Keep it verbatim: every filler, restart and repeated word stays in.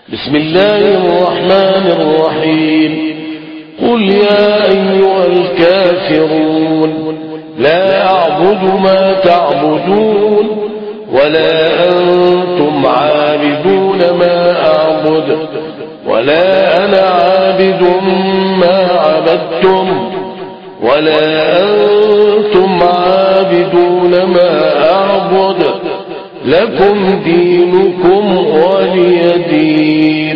بسم الله الرحمن الرحيم. قل يا أيها الكافرون لا أعبد ما تعبدون ولا أنتم عابدون ما أعبد ولا أنا عابد ما عبدتم ولا أنتم عابدون ما أعبد لكم دينكم ولي دين.